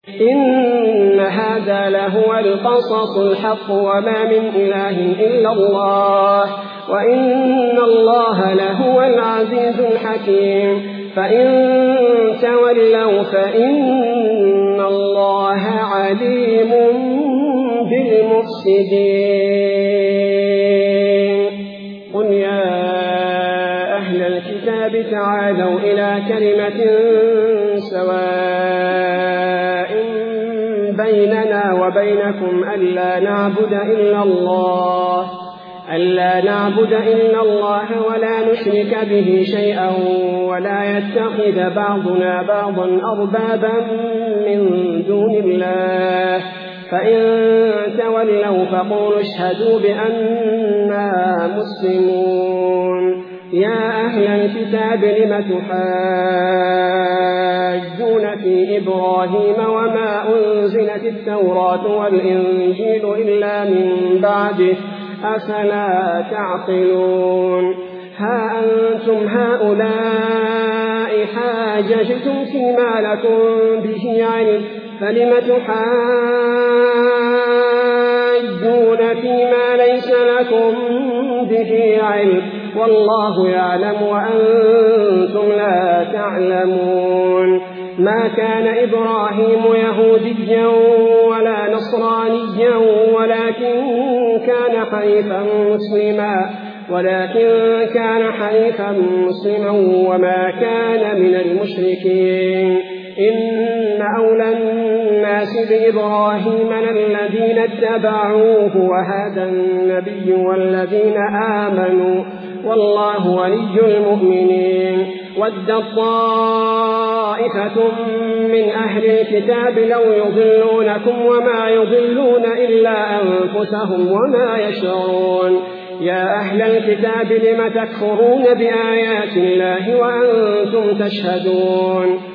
إن هذا لهو القصص الحق وما من إله إلا الله وإن الله لهو العزيز الحكيم فإن تولوا فإن الله عليم بالمفسدين قل يا أهل الكتاب تعالوا إلى كلمة سواء بيننا وبينكم ألا نعبد إلا الله ولا نشرك به شيئا ولا يتخذ بعضنا بعضا أربابا من دون الله فإن تولوا فقولوا اشهدوا بأننا مسلمون يا أهل الكتاب لم تحاجون في إبراهيم وما أنزلت التوراة والإنجيل إلا من بعده أفلا تعقلون ها أنتم هؤلاء حاججتم فيما لكم به علم فلم تحاجون فيما ليس لكم به علم والله يعلم وأنتم لا تعلمون ما كان إبراهيم يهوديا ولا نصرانيا ولكن كان حنيفا مسلما وما كان من المشركين إن أولى الناس بإبراهيم الذين اتبعوه وهذا النبي والذين آمنوا والله ولي المؤمنين ود طائفة من أهل الكتاب لو يضلونكم وما يضلون إلا أنفسهم وما يشعرون يا أهل الكتاب لم تكفرون بآيات الله وأنتم تشهدون